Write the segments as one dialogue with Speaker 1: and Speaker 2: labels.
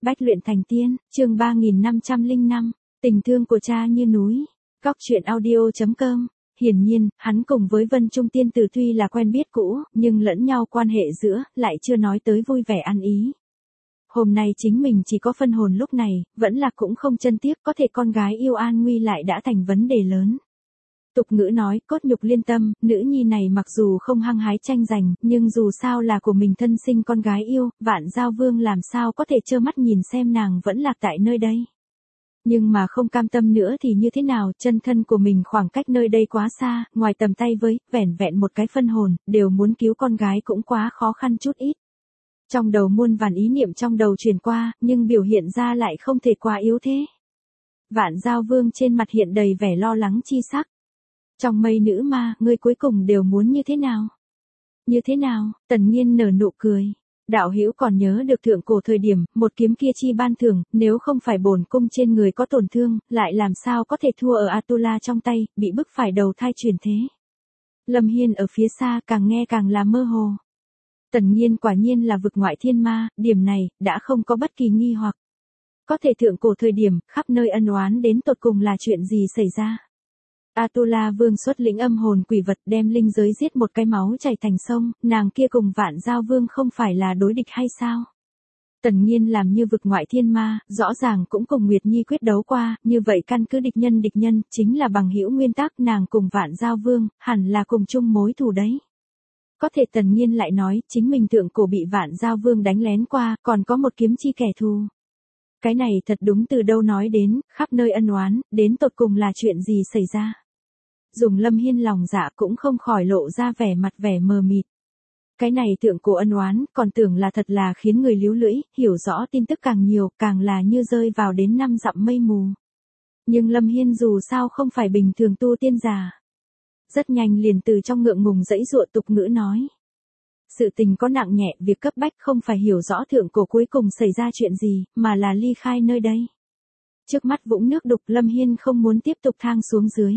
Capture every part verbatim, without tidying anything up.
Speaker 1: Bách luyện thành tiên, chương ba nghìn năm trăm lẻ năm, tình thương của cha như núi. Góc truyện audio chấm com. Hiển nhiên, hắn cùng với Vân Trung Tiên Tử tuy là quen biết cũ, nhưng lẫn nhau quan hệ giữa, lại chưa nói tới vui vẻ ăn ý. Hôm nay chính mình chỉ có phân hồn lúc này, vẫn là cũng không chân tiếc, có thể con gái yêu an nguy lại đã thành vấn đề lớn. Tục ngữ nói, cốt nhục liên tâm, nữ nhi này mặc dù không hăng hái tranh giành, nhưng dù sao là của mình thân sinh con gái yêu, Vạn Giao Vương làm sao có thể trơ mắt nhìn xem nàng vẫn lạc tại nơi đây. Nhưng mà không cam tâm nữa thì như thế nào, chân thân của mình khoảng cách nơi đây quá xa, ngoài tầm tay với, vẻn vẹn một cái phân hồn, đều muốn cứu con gái cũng quá khó khăn chút ít. Trong đầu muôn vàn ý niệm trong đầu truyền qua, nhưng biểu hiện ra lại không thể quá yếu thế. Vạn Giao Vương trên mặt hiện đầy vẻ lo lắng chi sắc. Trong mây nữ ma, ngươi cuối cùng đều muốn như thế nào? Như thế nào? Tần Nhiên nở nụ cười. Đạo hữu còn nhớ được thượng cổ thời điểm, một kiếm kia chi ban thưởng, nếu không phải bổn cung trên người có tổn thương, lại làm sao có thể thua ở Atula trong tay, bị bức phải đầu thai chuyển thế. Lâm Hiên ở phía xa càng nghe càng là mơ hồ. Tần Nhiên quả nhiên là vực ngoại thiên ma, điểm này, đã không có bất kỳ nghi hoặc. Có thể thượng cổ thời điểm, khắp nơi ân oán đến tột cùng là chuyện gì xảy ra? Atula Vương xuất lĩnh âm hồn quỷ vật đem linh giới giết một cái máu chảy thành sông, nàng kia cùng Vạn Giao Vương không phải là đối địch hay sao? Tần Nhiên làm như vực ngoại thiên ma, rõ ràng cũng cùng Nguyệt Nhi quyết đấu qua, như vậy căn cứ địch nhân địch nhân, chính là bằng hữu nguyên tắc, nàng cùng Vạn Giao Vương, hẳn là cùng chung mối thù đấy. Có thể Tần Nhiên lại nói, chính mình thượng cổ bị Vạn Giao Vương đánh lén qua, còn có một kiếm chi kẻ thù. Cái này thật đúng từ đâu nói đến, khắp nơi ân oán, đến tột cùng là chuyện gì xảy ra? Dùng Lâm Hiên lòng dạ cũng không khỏi lộ ra vẻ mặt vẻ mờ mịt. Cái này thượng cổ ân oán, còn tưởng là thật là khiến người líu lưỡi, hiểu rõ tin tức càng nhiều, càng là như rơi vào đến năm dặm mây mù. Nhưng Lâm Hiên dù sao không phải bình thường tu tiên giả. Rất nhanh liền từ trong ngượng ngùng dãy dụa tục ngữ nói. Sự tình có nặng nhẹ, việc cấp bách không phải hiểu rõ thượng cổ cuối cùng xảy ra chuyện gì, mà là ly khai nơi đây. Trước mắt vũng nước đục, Lâm Hiên không muốn tiếp tục thang xuống dưới.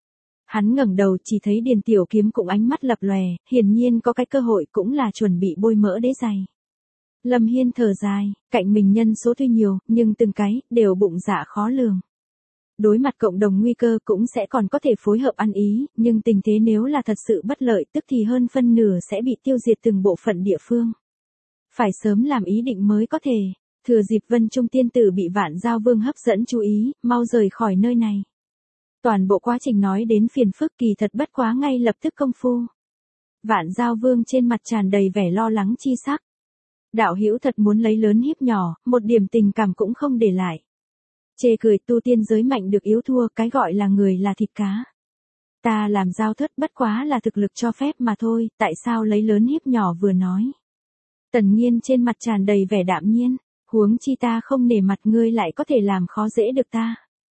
Speaker 1: Hắn ngẩng đầu chỉ thấy Điền Tiểu Kiếm cũng ánh mắt lập lòe, hiển nhiên có cái cơ hội cũng là chuẩn bị bôi mỡ đế giày. Lâm Hiên thở dài, cạnh mình nhân số tuy nhiều, nhưng từng cái, đều bụng dạ khó lường. Đối mặt cộng đồng nguy cơ cũng sẽ còn có thể phối hợp ăn ý, nhưng tình thế nếu là thật sự bất lợi tức thì hơn phân nửa sẽ bị tiêu diệt từng bộ phận địa phương. Phải sớm làm ý định mới có thể, thừa dịp Vân Trung Tiên Tử bị Vạn Giao Vương hấp dẫn chú ý, mau rời khỏi nơi này. Toàn bộ quá trình nói đến phiền phức kỳ thật bất quá ngay lập tức công phu. Vạn Giao Vương trên mặt tràn đầy vẻ lo lắng chi sắc. Đạo hữu thật muốn lấy lớn hiếp nhỏ, một điểm tình cảm cũng không để lại. Chê cười tu tiên giới mạnh được yếu thua, cái gọi là người là thịt cá. Ta làm giao thất bất quá là thực lực cho phép mà thôi, tại sao lấy lớn hiếp nhỏ vừa nói. Tần Nhiên trên mặt tràn đầy vẻ đạm nhiên, huống chi ta không nể mặt ngươi lại có thể làm khó dễ được ta.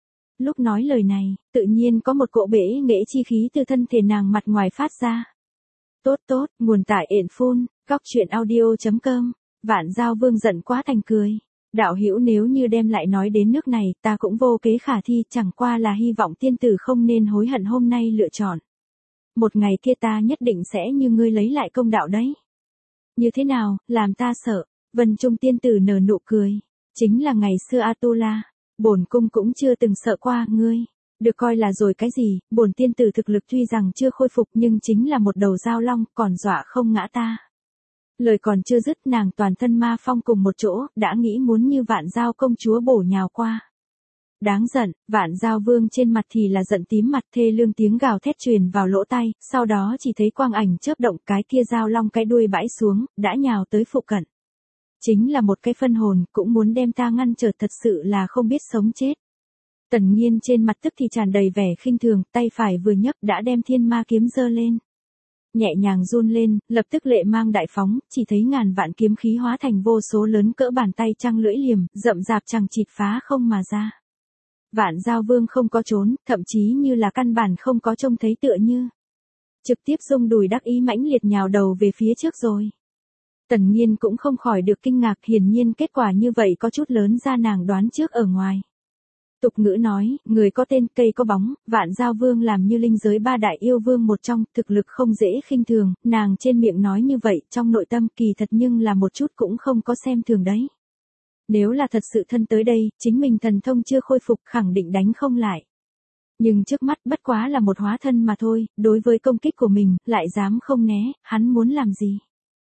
Speaker 1: Lúc nói lời này, tự nhiên có một cỗ bể nghệ chi khí từ thân thể nàng mặt ngoài phát ra. Tốt tốt, nguồn tải ện phun, góc truyện audio chấm com. Vạn Giao Vương giận quá thành cười. Đạo hữu nếu như đem lại nói đến nước này, ta cũng vô kế khả thi, chẳng qua là hy vọng tiên tử không nên hối hận hôm nay lựa chọn. Một ngày kia ta nhất định sẽ như ngươi lấy lại công đạo đấy. Như thế nào, làm ta sợ? Vân Trung Tiên Tử nở nụ cười. Chính là ngày xưa Atula. Bổn cung cũng chưa từng sợ qua ngươi. Được coi là rồi cái gì, bổn tiên tử thực lực tuy rằng chưa khôi phục nhưng chính là một đầu dao long, còn dọa không ngã ta. Lời còn chưa dứt, nàng toàn thân ma phong cùng một chỗ, đã nghĩ muốn như Vạn Giao công chúa bổ nhào qua. Đáng giận, Vạn Giao Vương trên mặt thì là giận tím mặt, thê lương tiếng gào thét truyền vào lỗ tai, sau đó chỉ thấy quang ảnh chớp động, cái kia dao long cái đuôi bãi xuống, đã nhào tới phụ cận. Chính là một cái phân hồn, cũng muốn đem ta ngăn trở, thật sự là không biết sống chết. Tần Nhiên trên mặt tức thì tràn đầy vẻ khinh thường, tay phải vừa nhấc đã đem thiên ma kiếm giơ lên. Nhẹ nhàng run lên, lập tức lệ mang đại phóng, chỉ thấy ngàn vạn kiếm khí hóa thành vô số lớn cỡ bàn tay trăng lưỡi liềm, rậm rạp chẳng chịt phá không mà ra. Vạn Giao Vương không có trốn, thậm chí như là căn bản không có trông thấy tựa như. Trực tiếp rung đùi đắc ý mãnh liệt nhào đầu về phía trước rồi. Tần Nhiên cũng không khỏi được kinh ngạc, hiển nhiên kết quả như vậy có chút lớn ra nàng đoán trước ở ngoài. Tục ngữ nói, người có tên cây có bóng, Vạn Giao Vương làm như linh giới ba đại yêu vương một trong, thực lực không dễ khinh thường, nàng trên miệng nói như vậy, trong nội tâm kỳ thật nhưng là một chút cũng không có xem thường đấy. Nếu là thật sự thân tới đây, chính mình thần thông chưa khôi phục khẳng định đánh không lại. Nhưng trước mắt bất quá là một hóa thân mà thôi, đối với công kích của mình, lại dám không né, hắn muốn làm gì?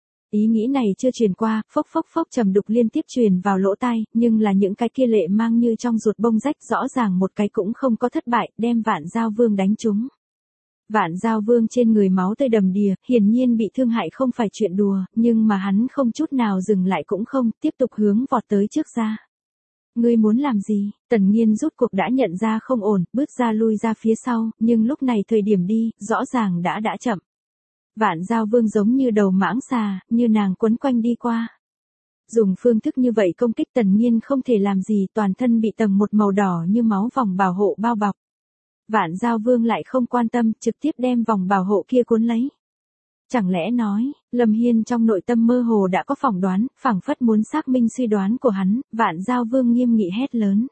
Speaker 1: Ý nghĩ này chưa truyền qua, phốc phốc phốc trầm đục liên tiếp truyền vào lỗ tai, nhưng là những cái kia lệ mang như trong ruột bông rách rõ ràng một cái cũng không có thất bại, đem Vạn Giao Vương đánh trúng. Vạn Giao Vương trên người máu tươi đầm đìa, hiển nhiên bị thương hại không phải chuyện đùa, nhưng mà hắn không chút nào dừng lại cũng không, tiếp tục hướng vọt tới trước ra. Ngươi muốn làm gì? Tần Nhiên rút cuộc đã nhận ra không ổn, bước ra lui ra phía sau, nhưng lúc này thời điểm đi, rõ ràng đã đã chậm. Vạn Giao Vương giống như đầu mãng xà, như nàng quấn quanh đi qua. Dùng phương thức như vậy công kích Tần Nhiên không thể làm gì, toàn thân bị tầng một màu đỏ như máu vòng bảo hộ bao bọc. Vạn Giao Vương lại không quan tâm, trực tiếp đem vòng bảo hộ kia cuốn lấy. Chẳng lẽ nói, Lâm Hiên trong nội tâm mơ hồ đã có phỏng đoán, phảng phất muốn xác minh suy đoán của hắn, Vạn Giao Vương nghiêm nghị hét lớn.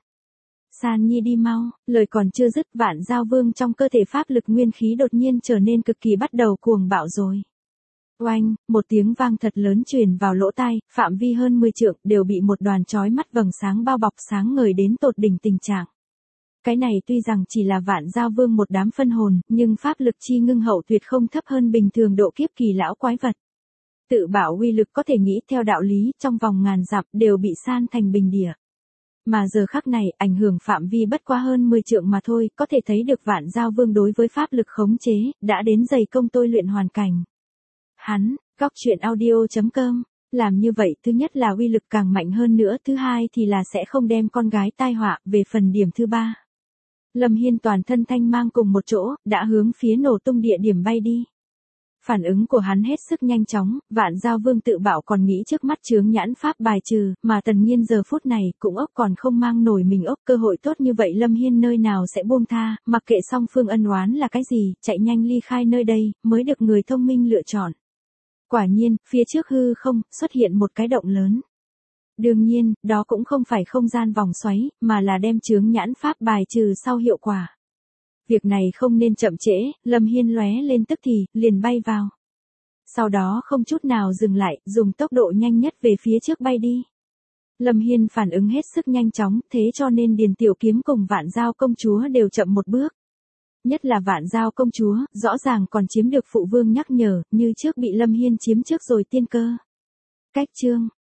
Speaker 1: San Nhi đi mau, lời còn chưa dứt, Vạn Giao Vương trong cơ thể pháp lực nguyên khí đột nhiên trở nên cực kỳ bắt đầu cuồng bạo rồi. Oanh, một tiếng vang thật lớn truyền vào lỗ tai, phạm vi hơn mười trượng đều bị một đoàn chói mắt vầng sáng bao bọc sáng ngời đến tột đỉnh tình trạng. Cái này tuy rằng chỉ là Vạn Giao Vương một đám phân hồn, nhưng pháp lực chi ngưng hậu tuyệt không thấp hơn bình thường độ kiếp kỳ lão quái vật. Tự bảo uy lực có thể nghĩ theo đạo lý, trong vòng ngàn dặm đều bị san thành bình địa. Mà giờ khắc này, ảnh hưởng phạm vi bất quá hơn mười trượng mà thôi, có thể thấy được Vạn Giao Vương đối với pháp lực khống chế, đã đến dày công tôi luyện hoàn cảnh. Hắn, góc truyện audio chấm com, làm như vậy thứ nhất là uy lực càng mạnh hơn nữa, thứ hai thì là sẽ không đem con gái tai họa, về phần điểm thứ ba. Lâm Hiên toàn thân thanh mang cùng một chỗ, đã hướng phía nổ tung địa điểm bay đi. Phản ứng của hắn hết sức nhanh chóng, Vạn Giao Vương tự bảo còn nghĩ trước mắt chướng nhãn pháp bài trừ, mà Tần Nhiên giờ phút này cũng ốc còn không mang nổi mình ốc, cơ hội tốt như vậy Lâm Hiên nơi nào sẽ buông tha, mặc kệ song phương ân oán là cái gì, chạy nhanh ly khai nơi đây, mới được người thông minh lựa chọn. Quả nhiên, phía trước hư không, xuất hiện một cái động lớn. Đương nhiên, đó cũng không phải không gian vòng xoáy, mà là đem chướng nhãn pháp bài trừ sau hiệu quả. Việc này không nên chậm trễ, Lâm Hiên lóe lên tức thì, liền bay vào. Sau đó không chút nào dừng lại, dùng tốc độ nhanh nhất về phía trước bay đi. Lâm Hiên phản ứng hết sức nhanh chóng, thế cho nên Điền Tiểu Kiếm cùng Vạn Giao Công Chúa đều chậm một bước. Nhất là Vạn Giao Công Chúa, rõ ràng còn chiếm được phụ vương nhắc nhở, như trước bị Lâm Hiên chiếm trước rồi tiên cơ. Cách chương